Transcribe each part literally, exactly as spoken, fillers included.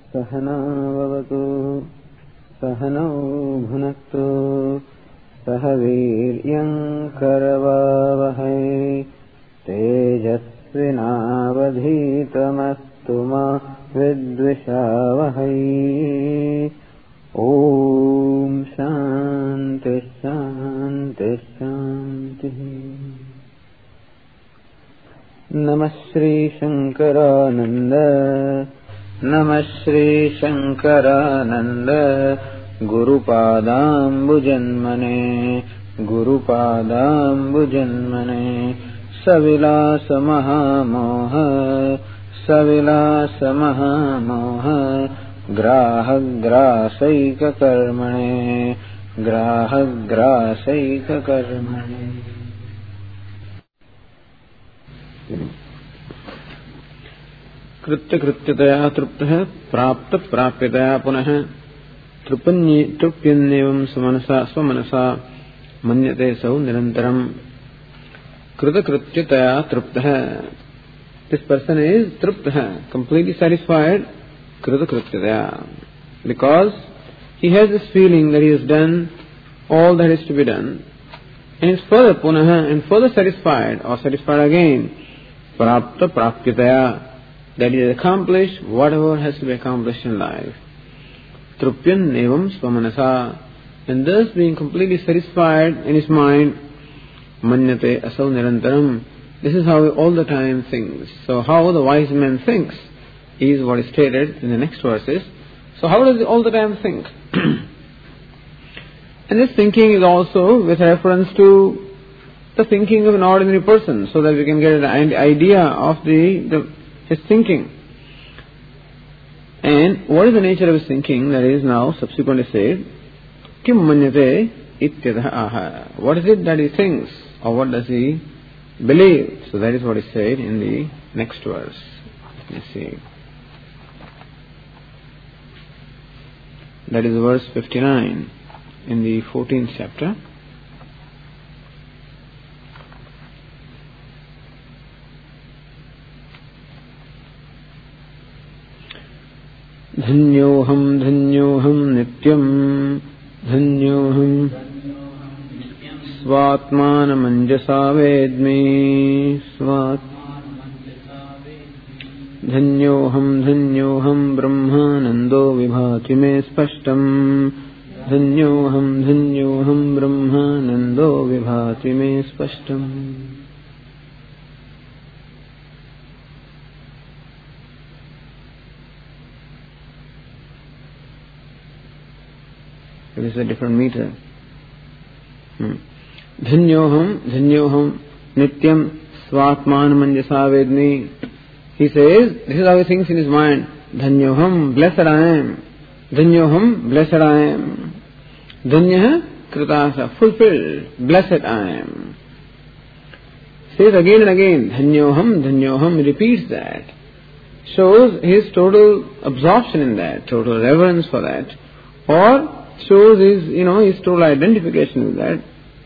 सहना भवतु सहनौ भुनक्तु सह वीर्यं करवावहै तेजस्विनावधीतमस्तु मा विद्विषावहै। ओम शांति शांति शांति। नमः श्री शंकरानंद नमः श्री शंकरानंद गुरुपादाम्बुजन्मने गुरुपादाम्बुजन्मने सविलास महामोह सविलास महामोह ग्राहग्रासैककर्मणे ग्राहग्रासैककर्मणे। कृत्य कृत्यतया तृप्तः प्राप्त प्राप्यतया पुनः तृप्यन्नेवं स्वमनसा स्वमनसा मन्यते सौ निरन्तरम्। कृत कृत्यतया तृप्तः, this person is truptah, completely satisfied, krita krityataya, because he has this feeling that he has done all that is to be done, and is further punaha and further satisfied or satisfied again, prapta prapyataya, that he has accomplished whatever has to be accomplished in life. Trupyan evam swamanasa, and thus being completely satisfied in his mind, manyate asau nirantaram, this is how he all the time thinks. So how the wise man thinks is what is stated in the next verses. So how does he all the time think? And this thinking is also with reference to the thinking of an ordinary person, so that we can get an idea of the, the his thinking. And what is the nature of his thinking? That is now subsequently said, Kim manyate ityatha aha. What is it that he thinks, or what does he believe? So that is what is said in the next verse. Let me see. That is verse fifty-nine in the fourteenth chapter. Dhanyoham dhanyoham nityam dhanyoham Svatmanam anjasa vedmi svat Dhanyoham dhanyoham brahmanando vibhati me spashtam Dhanyoham dhanyoham brahmanando vibhati me spashtam. This is a different meter. Hmm. Dhanyoham, dhanyoham, nityam, svatmanam anjasa vedmi. He says, this is how he thinks in his mind. Dhanyoham, blessed I am. Dhanyoham, blessed I am. Dhanyah, kritasa, fulfilled, blessed I am. Says again and again, dhanyoham, dhanyoham, he repeats that. Shows his total absorption in that, total reverence for that. Or shows his, you know, his total identification with that.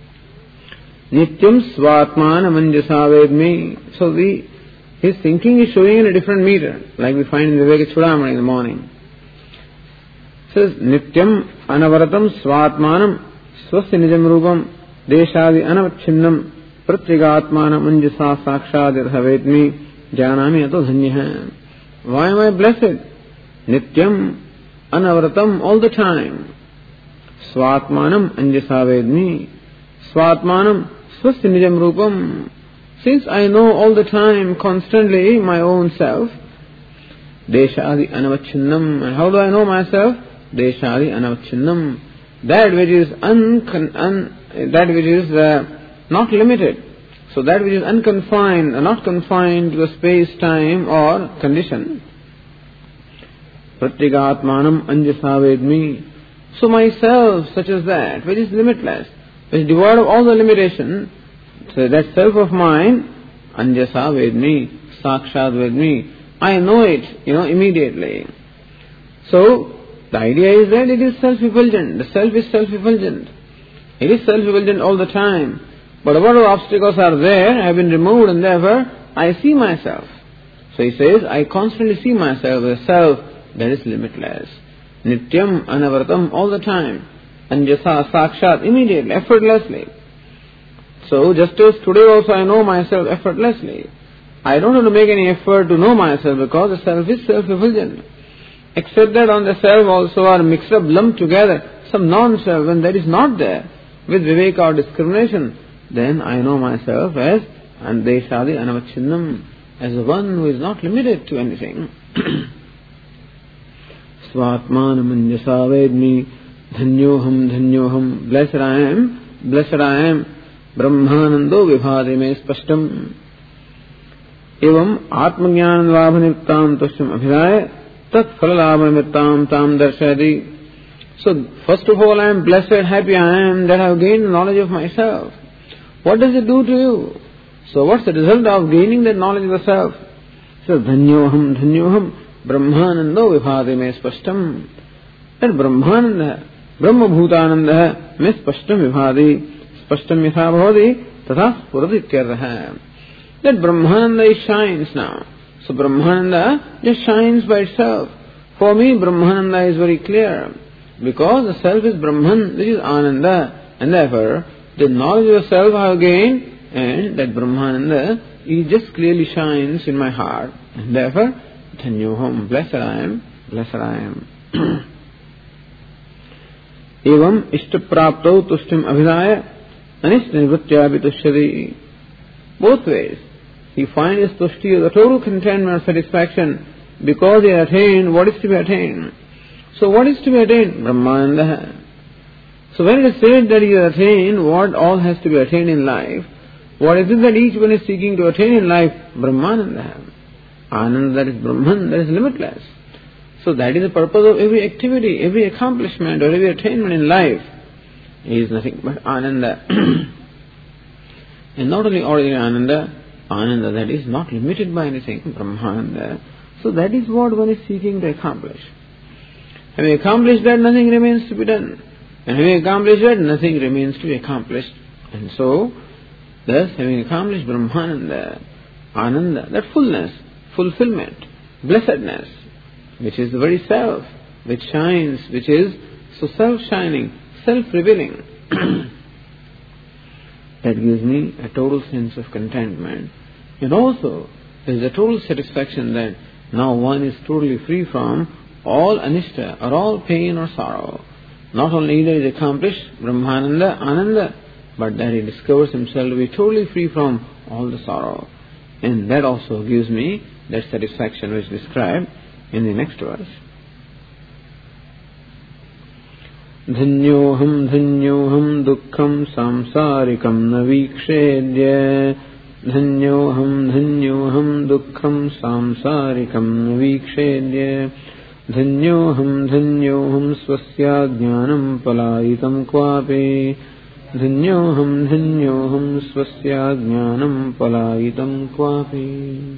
Nityam svatmanam anjasa vedmi. So the his thinking is showing in a different meter, like we find in the Viveka Chudamani in the morning. It says, Nityam anavaratam svatmanam swasya nijam rupam deshadi anavacchinnam pratyagatmanam anjasa sakshadirha vedmi janami ato dhanyah. Why am I blessed? Nityam anavaratam, all the time. Svatmanam anjasa vedmi. Svatmanam swasya nijam rupam. Since I know all the time, constantly, my own self, deshadi anavacchinnam. And how do I know myself? Deshadi anavacchinnam. That which is uncon, un, that which is uh, not limited. So that which is unconfined, uh, not confined to the space, time or condition. Pratyagatmanam anjasa vedmi. So myself, such as that, which is limitless, which is devoid of all the limitation, so that self of mine, anjasa vedmi, sakshad vedmi, I know it, you know, immediately. So, the idea is that it is self-effulgent. The self is self-effulgent. It is self-effulgent all the time. But whatever obstacles are there have been removed, and therefore I see myself. So he says, I constantly see myself as self that is limitless. Nityam, anavratam, all the time. Anjasa, sakshat, immediately, effortlessly. So, just as today also I know myself effortlessly. I don't have to make any effort to know myself because the self is self-effulgent. Except that on the self also are mixed up, lumped together, some non-self, when that is not there, with viveka or discrimination, then I know myself as Andeshadi Anavacchinnam, as the one who is not limited to anything. Svatman manjasa vedmi, dhanyoham dhanyoham, blessed I am, blessed I am, brahmanando vibhade me spashtam. Evam atmajnana vabhaniptam tushtam abhidaya, tat phalalabhaniptam tam darshadi. So, first of all, I am blessed, happy I am that I have gained knowledge of myself. What does it do to you? So, what's the result of gaining that knowledge of the self? So, dhanyoham, dhanyoham, brahmanando vibhade me spashtam. That brahmananda, brahma bhutananda me spashtam vibhade, spashtam yatha bhavati, tatha spuradityartha. That brahmananda shines now. So, brahmananda just shines by itself. For me, brahmananda is very clear. Because the self is Brahman, this is Ananda, and therefore the knowledge of the self I have gained, and that Brahmananda, it just clearly shines in my heart, and therefore, Dhanyoham, blessed I am, blessed I am. Evam ishtaprapto tushtim abhidaya, anishnivrityapi tushyati. Both ways. He finds his tushti, the total contentment or satisfaction, because he has attained what is to be attained. So what is to be attained? Brahmananda. So when it is said that he has attained what all has to be attained in life, what is it that each one is seeking to attain in life? Brahmananda. Ananda, that is Brahman, that is limitless. So that is the purpose of every activity, every accomplishment or every attainment in life. Is nothing but Ananda. And not only ordinary Ananda, Ananda that is not limited by anything, Brahmananda. So that is what one is seeking to accomplish. Having accomplished that, nothing remains to be done. And having accomplished that, nothing remains to be accomplished. And so, thus, having accomplished Brahmananda, Ananda, that fullness, fulfillment, blessedness, which is the very self, which shines, which is so self-shining, self-revealing, that gives me a total sense of contentment. And also, there is a total satisfaction that now one is totally free from all anishta or all pain or sorrow. Not only that he accomplished Brahmananda, Ananda, but that he discovers himself to be totally free from all the sorrow. And that also gives me that satisfaction which is described in the next verse. Dhanyoham dhanyoham dukkham samsarikam navikshedya. Dhanyoham dhanyoham dukkham samsarikam navikshedya. Dhanyoham dhanyoham swasya jnanam palayitam kvapi. Dhanyoham dhanyoham swasya jnanam palayitam kvapi.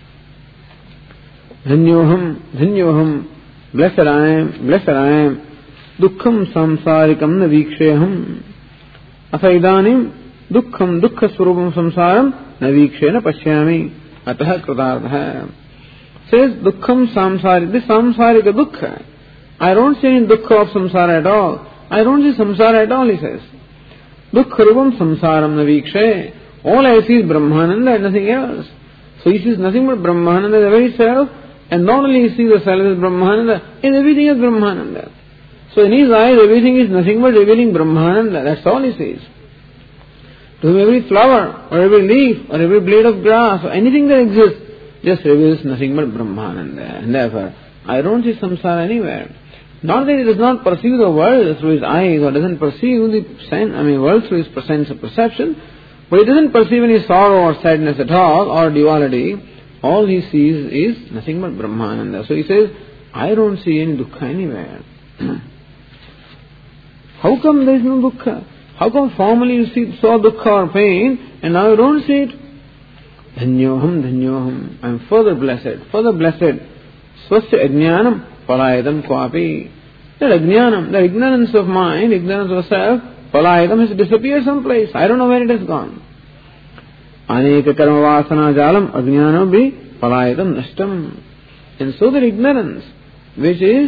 Dhanyoham dhanyoham, blessed I am, blessed I am. Dukkham samsarikam naviksheham. Asaidanim dukkham dukkha swarupam samsaram navikshena pashyami. Ataha kratardha. Says dukkham samsari, this samsarika dukkha. I don't see any dukkha of samsara at all. I don't see samsara at all, he says. Dukkha rupam samsaram navikshe. All I see is Brahmananda and nothing else. So he sees nothing but Brahmananda, the very self, and not only he sees the self as Brahmananda, and everything is Brahmananda. So in his eyes everything is nothing but revealing Brahmananda, that's all he sees. To him every flower, or every leaf, or every blade of grass, or anything that exists, just reveals nothing but Brahmananda. And therefore, I don't see samsara anywhere. Not that he does not perceive the world through his eyes, or doesn't perceive the sense, I mean world through his sense of perception, but he doesn't perceive any sorrow or sadness at all, or duality. All he sees is nothing but Brahmananda. So he says, I don't see any dukkha anywhere. How come there is no dukkha? How come formerly you see, saw dukkha or pain, and now you don't see it? Dhanyoham, dhanyoham. I am further blessed, further blessed. Swasya ajnanam palayadam kvapi. That ajnanam, the ignorance of mind, ignorance of self, palayadam has disappeared someplace. I don't know where it has gone. Aneka karma vasana jalam ajnanam bhi palayadam nashtam. And so that ignorance, which is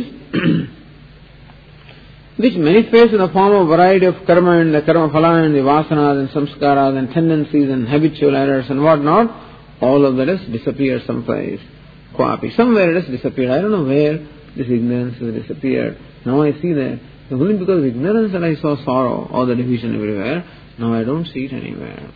which manifests in the form of variety of karma and the karma phala and the vasanas and samskaras and tendencies and habitual errors and whatnot, all of that has disappeared someplace. Kwapi. Somewhere it has disappeared. I don't know where this ignorance has disappeared. Now I see that. Only because of ignorance that I saw sorrow or the division everywhere. Now I don't see it anywhere.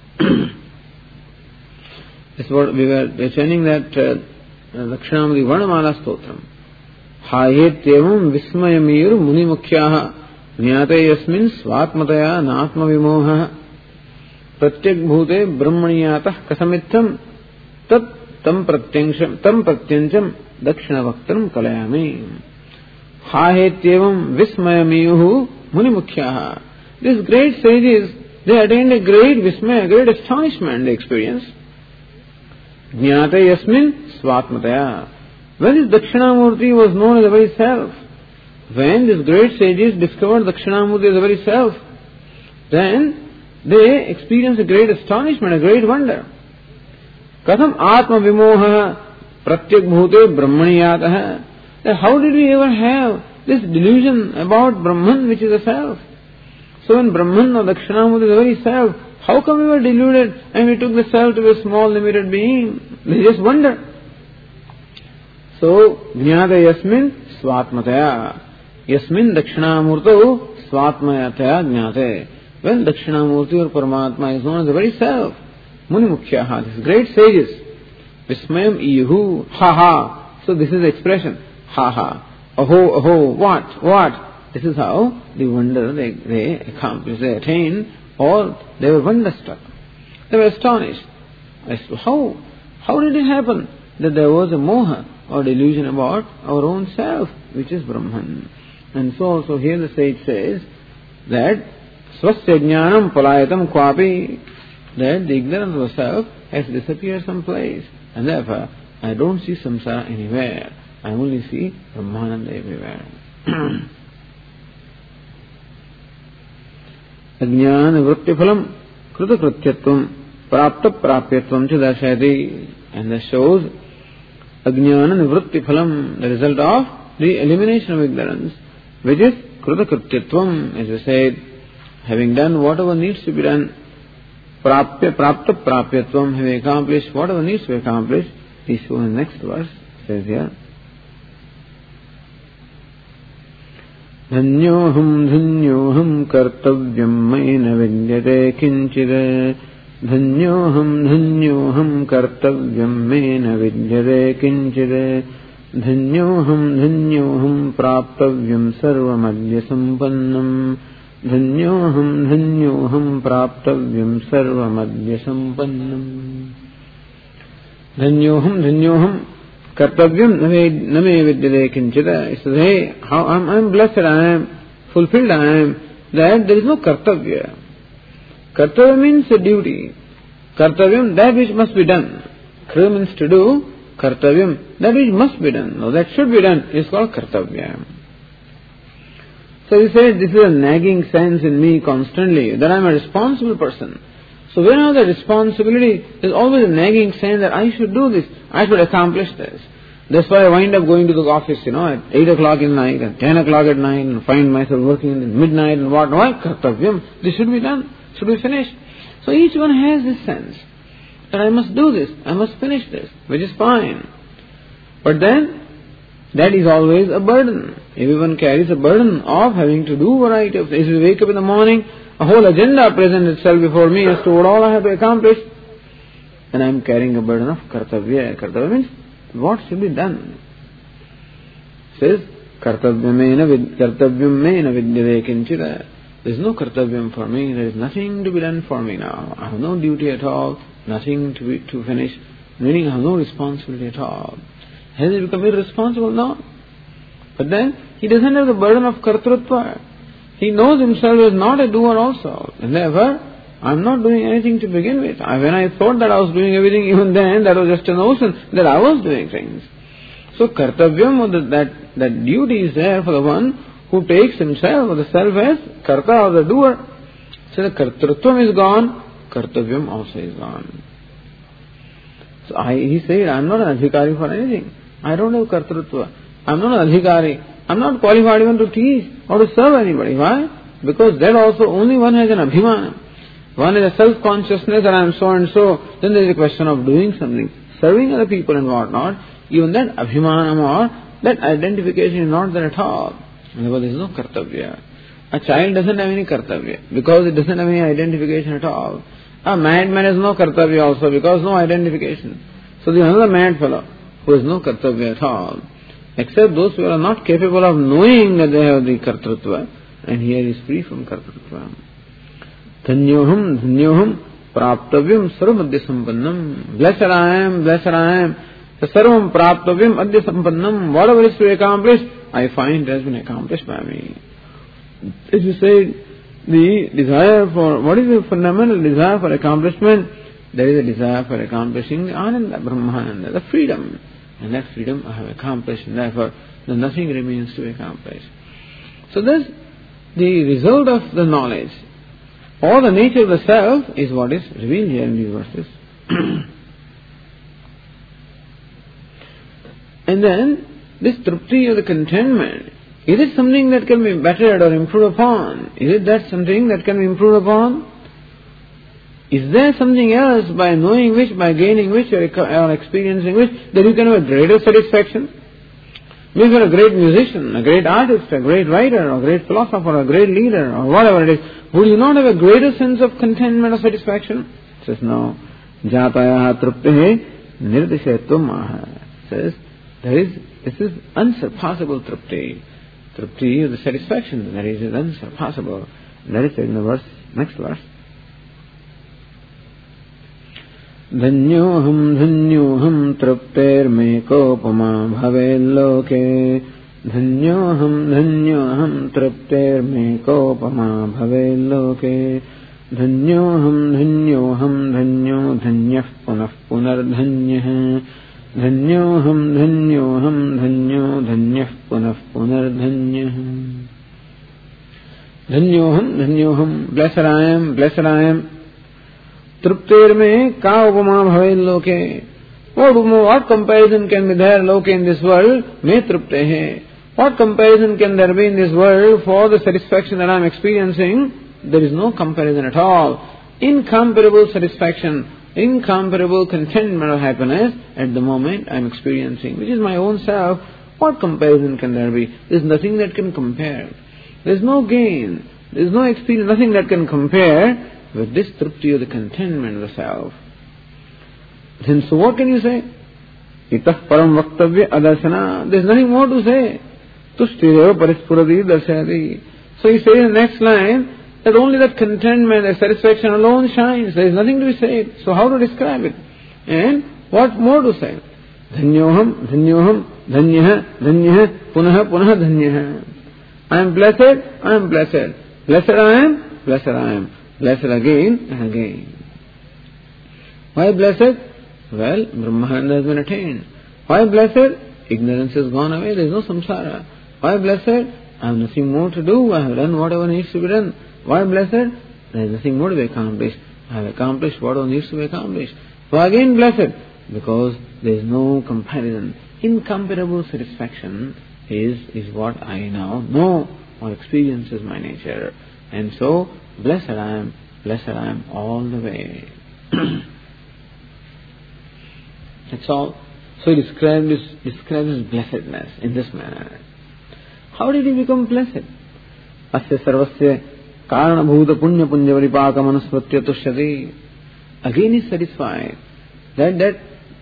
That's what we were chanting that Lakshanamati Varnamala Stotram. Hayetevam Vismayamir Munimukyaha Nyate Yasmin Svatmataya Natma Vimoha Pratyak Bhute Brahmaniyatah Kasamitham Tat Tam Pratyancham Tam Pratyancham Dakshina Bhaktaram Kalayami. Hayetevam Vismayamiyuhu Munimukyaha. These great sages, they attained a great vismaya, a great astonishment they experienced. Jnata Yasmin Svatmataya. When this Dakshinamurti was known as the very self, when these great sages discovered Dakshinamurti as the very self, then they experienced a great astonishment, a great wonder. Katham Atma Vimoha Pratyak Bhute Brahmaniyatah. How did we ever have this delusion about Brahman, which is a self? So when Brahman or Dakshinamurti is the very self, how come we were deluded and we took the self to be a small limited being? We just wonder. So, Jnata Yasmin Svatmataya. Yasmin Dakshinamurto Svatmataya Jnate. When Dakshinamurti or Paramatma is known as the very self, Munimukyaha, these great sages, Vismayam Iyuhu, ha ha. So this is the expression, ha ha. Aho, aho, what, what? This is how the wonder they, they accomplished, they attained, or they were wonderstruck. They were astonished as to how, how did it happen that there was a moha or delusion about our own self, which is Brahman. And so also here the sage says that swasya jnanam palayatam kwapi, that the ignorance of self has disappeared someplace, and therefore I don't see samsara anywhere. I only see Brahmananda everywhere. Ajnana vrittipalam kritakrityatvam prapta prapyatvam cha darshayati. And that shows Ajnana nivrittipalam, the result of the elimination of ignorance, which is kritakrityatvam, as we said, having done whatever needs to be done. Prapya prapta prapyatvam, having accomplished whatever needs to be accomplished. Is shown in the next verse. Says here, Dhanyoham dhanyoham kartavyam maina vidyate kinchide. Dhanyoham dhanyoham kartavyam maina vidyate kinchide. Dhanyoham dhanyoham praptavyam sarvamadya sampannam. Dhanyoham dhanyoham praptavyam sarvamadya sampannam. Dhanyoham dhanyoham kartavyam name vidyate kinchida. It says, hey, how I'm, I'm blessed, I am fulfilled, I am, that there is no kartavya. Kartavya means a duty. Kartavyam, that which must be done. Kriya means to do. Kartavyam, that which must be done, or that should be done, is called kartavya. So he said, this is a nagging sense in me constantly, that I am a responsible person. So when I have the responsibility, there is always a nagging sense that I should do this, I should accomplish this. That's why I wind up going to the office, you know, at eight o'clock in the night, and ten o'clock at night, and find myself working in midnight and what. Why? Kartavyam. This should be done, should be finished. So each one has this sense that I must do this, I must finish this, which is fine. But then, that is always a burden. Everyone carries a burden of having to do a variety of things. If you wake up in the morning, a whole agenda presents itself before me as to what all I have to accomplish, and I am carrying a burden of kartavya. Kartavya means what should be done. It says, kartavyam mena vidyate kinchida. There is no kartavyam for me, there is nothing to be done for me now. I have no duty at all, nothing to be to finish, meaning I have no responsibility at all. Has he become irresponsible? No. But then, he doesn't have the burden of kartrutva. He knows himself as not a doer also. And therefore, I am not doing anything to begin with. I, when I thought that I was doing everything, even then, that was just a notion that I was doing things. So, kartavyam, or that, that, that duty is there for the one who takes himself or the self as karta or the doer. So, the kartrutvam is gone, kartavyam also is gone. So, I, he said, I am not an adhikari for anything. I don't have kartrutva. I'm not an adhikari. I'm not qualified even to teach or to serve anybody. Why? Because that also only one has an abhimana. One is a self-consciousness that I am so and so. Then there is a question of doing something, serving other people and whatnot. Even that abhimanam or that identification is not there at all. Therefore there is no kartavya. A child doesn't have any kartavya because it doesn't have any identification at all. A madman has no kartavya also because no identification. So there is another mad fellow who has no kartavya at all. Except those who are not capable of knowing that they have the kartritva, and here is free from kartritva. Dhanyoham, dhanyoham, praptavyam sarvamadya sampannam. Blessed I am, blessed I am. The sarvam praptavyam adya sampannam. Whatever is to be accomplished, I find has been accomplished by me. As you say, the desire for, what is the fundamental desire for accomplishment? There is a desire for accomplishing the Ananda, Brahmananda, the freedom. And that freedom I have accomplished, and therefore nothing remains to accomplish. So this, the result of the knowledge, or the nature of the self, is what is revealed here in these verses. And then, this trupti or the contentment, is it something that can be bettered or improved upon? Is it that something that can be improved upon? Is there something else by knowing which, by gaining which, or, or experiencing which, that you can have a greater satisfaction? Maybe you're a great musician, a great artist, a great writer, a great philosopher, a great leader, or whatever it is. Would you not have a greater sense of contentment or satisfaction? It says no. Jatayaha truptehe nirdishetvam aha. Says, there is, this is unsurpassable trupti. Trupti is the satisfaction, that is, is unsurpassable. That is said in the verse, next verse. Dhanyoham dhanyoham trupter me kopama bhavelloke. Dhanyoham dhanyoham trupter me kopama bhavelloke. Dhanyoham dhanyoham dhanyo dhanyah punah punardhanyah. Dhanyoham dhanyoham dhanyo dhanyah punah punardhanyah. Dhanyoham dhanyoham, blessed I am, blessed I am. Trupter me ka upama bhavel loke. What, what comparison can be there, loke, in this world? Me truptehe. What comparison can there be in this world for the satisfaction that I am experiencing? There is no comparison at all. Incomparable satisfaction, incomparable contentment or happiness at the moment I am experiencing, which is my own self. What comparison can there be? There is nothing that can compare. There is no gain. There is no experience, nothing that can compare with this trupti or the contentment of the self. Then so what can you say? Itah param vaktavya adarsana. There is nothing more to say. Tushtireva parispuradi darshayati. So he says in the next line that only that contentment, that satisfaction alone shines. There is nothing to be said. So how to describe it? And what more to say? Dhanyoham, dhanyoham, dhanyah, dhanyah, punah, punah, dhanyah. I am blessed, I am blessed. Blessed I am, blessed I am. Blessed again and again. Why blessed? Well, Brahmananda has been attained. Why blessed? Ignorance has gone away, there is no samsara. Why blessed? I have nothing more to do, I have done whatever needs to be done. Why blessed? There is nothing more to be accomplished. I have accomplished whatever needs to be accomplished. Why again blessed? Because there is no comparison. Incomparable satisfaction is, is what I now know or experience is my nature. And so, blessed I am, blessed I am all the way. That's all. So he describes his, describes his blessedness in this manner. How did he become blessed? Asya sarvasya karana bhuta punya punya varipaka manasvatya tushyati. Again he is satisfied that that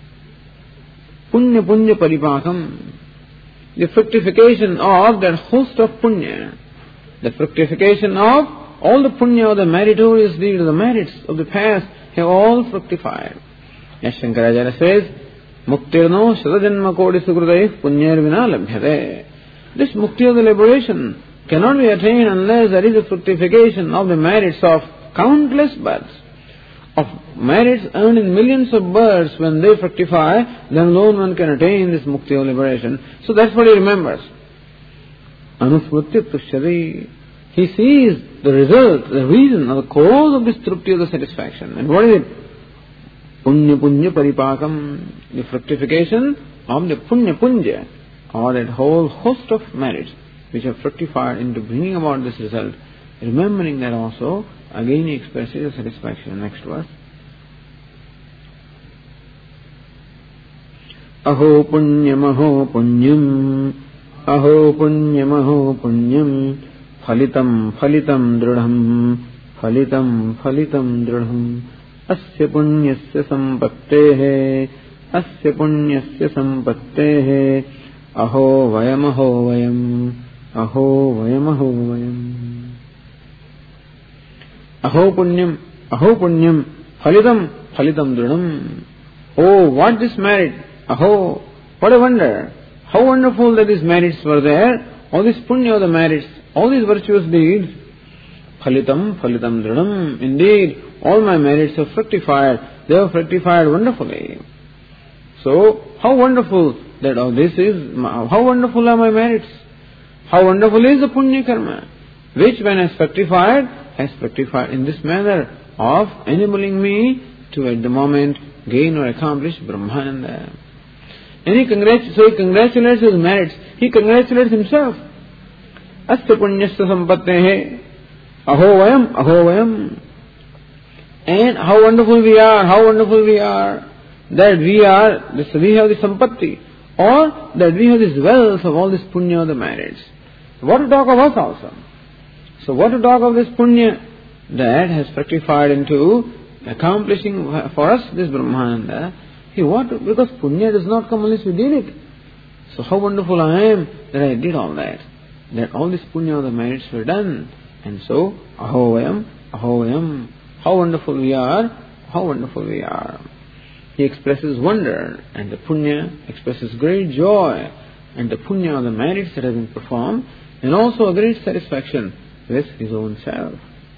punya punya paripakam, the fructification of that host of punya, the fructification of all the punya, the meritorious deeds, the merits of the past have all fructified. As Shankaracharya says, Muktirno Shadajanma Kodi Sukrudaih Punyar Vina Labhyate. This mukti of the liberation cannot be attained unless there is a fructification of the merits of countless births, of merits earned in millions of births. When they fructify, then alone one can attain this mukti of liberation. So that's what he remembers. Anusmritya Tushyati. He sees the result, the reason, or the cause of this trupti of the satisfaction. And what is it? Punya punya paripakam, the fructification of the punya punya, or that whole host of merits which have fructified into bringing about this result, remembering that also, again he expresses a satisfaction. Next verse. Aho punyam aho punyam, aho punyam aho punyam, phalitam phalitam dridham, phalitam phalitam dridham, asya punyasya sampattehe, asya punyasya sampattehe, aho vayam aho vayam, aho vayam aho vayam. Aho punyam, aho punyam, phalitam phalitam dridham. Oh, what this merit! Aho, what a wonder! How wonderful that these merits were there, all these punya, the merits, all these virtuous deeds. Phalitam, phalitam dridham. Indeed, all my merits have fructified, they have fructified wonderfully. So, how wonderful that all this is, how wonderful are my merits. How wonderful is the punya karma, which when has fructified, has fructified in this manner of enabling me to at the moment gain or accomplish Brahmananda. And he congratulates, so he congratulates his merits. He congratulates himself. Asya punyasya sampattehe, aho vayam, aho vayam. And how wonderful we are, how wonderful we are, that we are, this, we have the sampatti, or that we have this wealth of all this punya, the merits. What to talk of us also? So what to talk of this punya that has fructified into accomplishing for us this Brahmananda? He what? Because punya does not come unless we did it. So how wonderful I am that I did all that. That all this punya, the merits were done. And so, aho vayam, aho vayam. How wonderful we are, how wonderful we are. He expresses wonder, and the punya expresses great joy, and the punya, the merits that have been performed, and also a great satisfaction with his own self.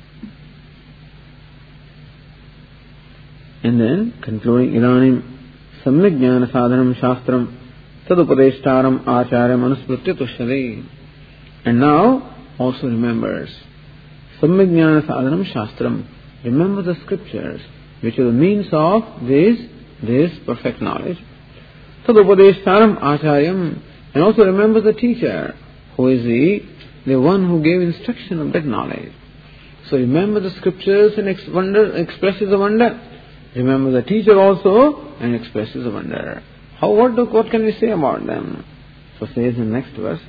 And then, concluding Idanim, Samyak Jnana Sadhanam Shastram Tadupadeshtaram Acharyam Anusmritya Tushyade. And now, also remembers Samyak Jnana Sadhanam Shastram. Remember the scriptures, which are the means of this, this perfect knowledge. Tadupadeshtaram Acharyam. And also remember the teacher, who is the, the one who gave instruction of that knowledge. So remember the scriptures and ex- wonder, expresses the wonder. Remember the teacher also and expresses the wonder. How, what, do, what can we say about them? So says in the next verse,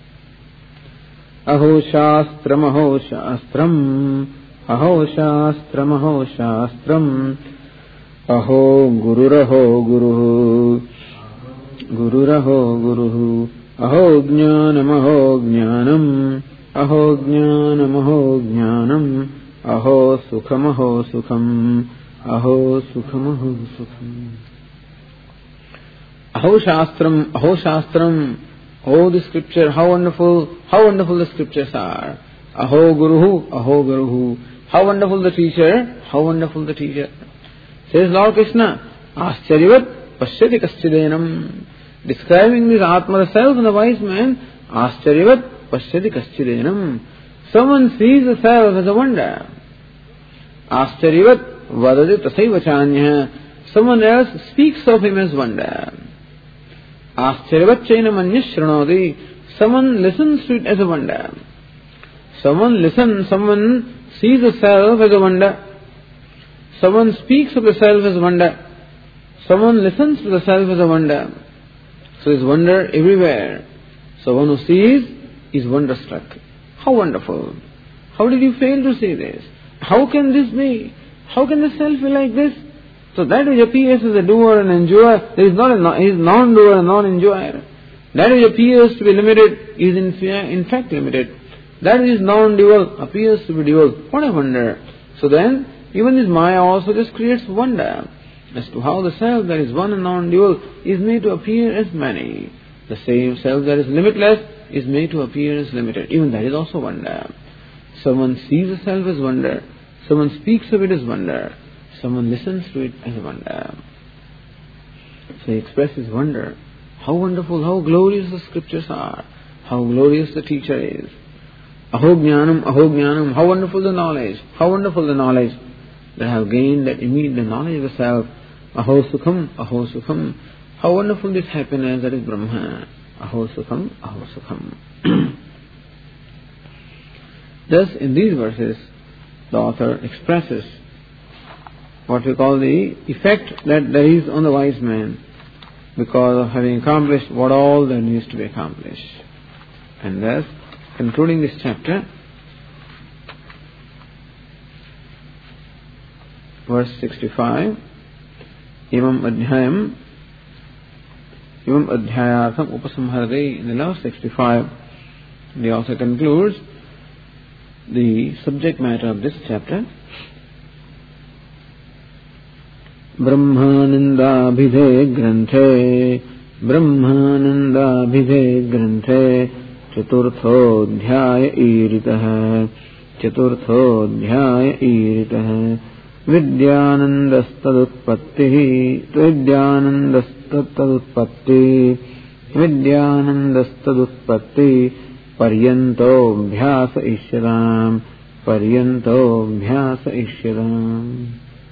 Aho shastram, aho shastram, aho shastram, aho shastram, aho gururaho guruhu, gururaho guruhu, aho jnanam, aho jnanam, aho jnanam, aho jnanam, aho sukham, aho sukham, aho sukham, aho sukham. Aho shastram, aho shastram. Oh, the scripture, how wonderful, how wonderful the scriptures are. Aho guruhu, aho guruhu. How wonderful the teacher, how wonderful the teacher. Says Lord Krishna, Ascharyavat pashyati kaschidenam. Describing this Atma, the self and the wise man, Ascharyavat pashyati kaschidenam. Someone sees the self as a wonder. Ascharyavat vadati tasaiva chanya. Someone else speaks of him as wonder. Ascharyavat chainam anyashranodi. Someone listens to it as a wonder. Someone listens, someone sees the self as a wonder. Someone speaks of the self as wonder. Someone listens to the self as a wonder. So is wonder everywhere. So one who sees is wonderstruck. How wonderful. How did you fail to see this? How can this be? How can the self be like this? So that which appears as a doer and enjoyer, there is not a is non-doer and non-enjoyer. That which appears to be limited is in, in fact limited. That which is non-dual appears to be dual. What a wonder. So then, even this Maya also just creates wonder as to how the self that is one and non-dual is made to appear as many. The same self that is limitless is made to appear as limited. Even that is also wonder. Someone sees the self as wonder. Someone speaks of it as wonder. Someone listens to it as wonder. So he expresses wonder. How wonderful, how glorious the scriptures are. How glorious the teacher is. Aho jnanam, aho jnanam. How wonderful the knowledge. How wonderful the knowledge that I have gained, that immediate knowledge of the self. Aho sukham, aho sukham. How wonderful this happiness that is Brahma. aho sukham, aho sukham. Thus, in these verses, the author expresses what we call the effect that there is on the wise man because of having accomplished what all there needs to be accomplished. And thus, concluding this chapter, verse sixty-five, imam adhyayam, imam adhyayatham upasamharade. In the last sixty-five, the author concludes the subject matter of this chapter. Brahmanandabhidhe granthe, Brahmanandabhidhe granthe, Chaturthodhyaya iritah, Chaturthodhyaya iritah, Vidyanandastadutpattihi, Vidyanandastadutpatti, Vidyanandastadutpatti, Paryanto bhyasa ishyaram, Paryanto bhyasa ishyaram.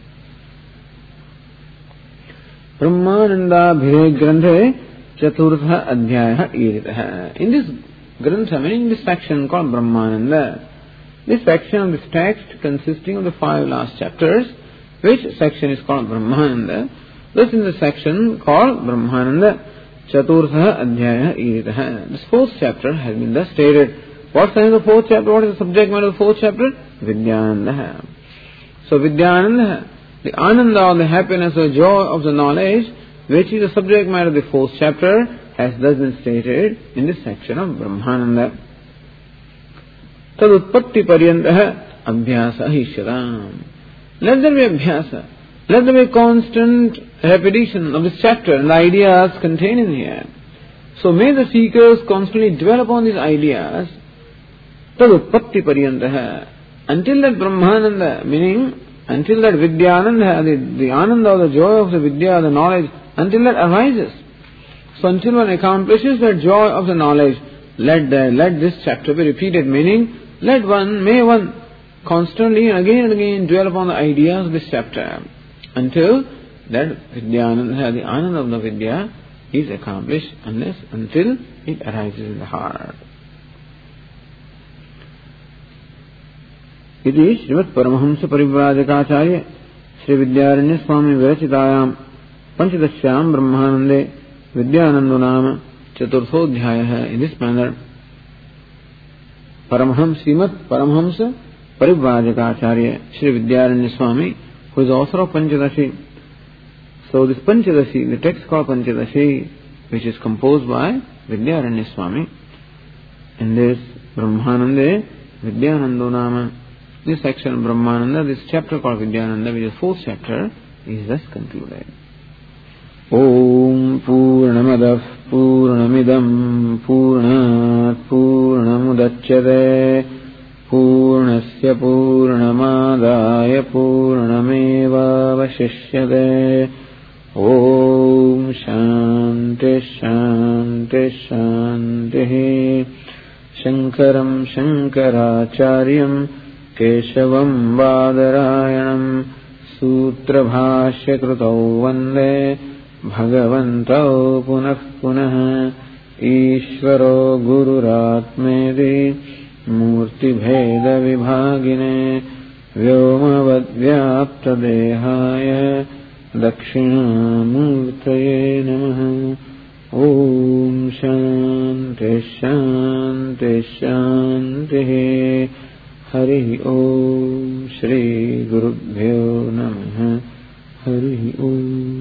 Brahmananda Bhire Granthe Chaturtha Adhyaya Iritah. In this Grantha, meaning in this section called Brahmananda, this section of this text consisting of the five last chapters, which section is called Brahmananda. Thus in the section called Brahmananda, Chaturtha Adhyaya Iritah. This fourth chapter has been thus stated. What is the fourth chapter? What is the subject matter of the fourth chapter? Vidyananda. So Vidyananda, the ananda or the happiness or joy of the knowledge, which is the subject matter of the fourth chapter, has thus been stated in this section of Brahmananda. Tadutpatti paryantaha abhyasa hisharam. Let there be abhyasa. Let there be constant repetition of this chapter and the ideas contained in here. So may the seekers constantly dwell upon these ideas. Tadutpatti paryantaha. Until that Brahmananda, meaning until that Vidyananda, the, the ananda or the joy of the Vidya, the knowledge, until that arises. So until one accomplishes that joy of the knowledge, let the, let this chapter be repeated, meaning let one, may one constantly and again and again dwell upon the ideas of this chapter until that Vidyananda, the ananda of the Vidya is accomplished, unless, until it arises in the heart. इति श्रीमद् परमहंस परिव्राजकाचार्य श्री विद्यारण्य स्वामी विरचितायां पंचदश्यां ब्रह्मानंदे विद्यानंदो नाम चतुर्थोऽध्यायः. In this manner, Paramhams, Srimad Paramhamsa Parivrajakaacharya Sri Vidyaranya Swami, who is author of Panchadashi. So this Panchadashi, the text called Panchadashi, which is composed by Vidyaranya Swami, in this Brahmanande Vidyanando Nama, this section of Brahmananda, this chapter called Vidyananda, which is the fourth chapter, is thus concluded. Om Purnamadav Purnamidam Purnat Purnamudachyate Purnasya Purnamadaya Purnameva Vashishyate. Om Shanti Shanti Shanti. Shankaram Shankaracharyam Keshavam Badarayanam Sutrabhashyakrutau Vande Bhagavantau Punah Punah Ishvaro Gururatmedi Murti Bheda Vibhagine Vyomavadvyapta Dehaya Dakshinamurtaye Namaha. Om Shanti Shanti Shanti. Hari Om Shri Gurubhyo Namaha. Hari Om.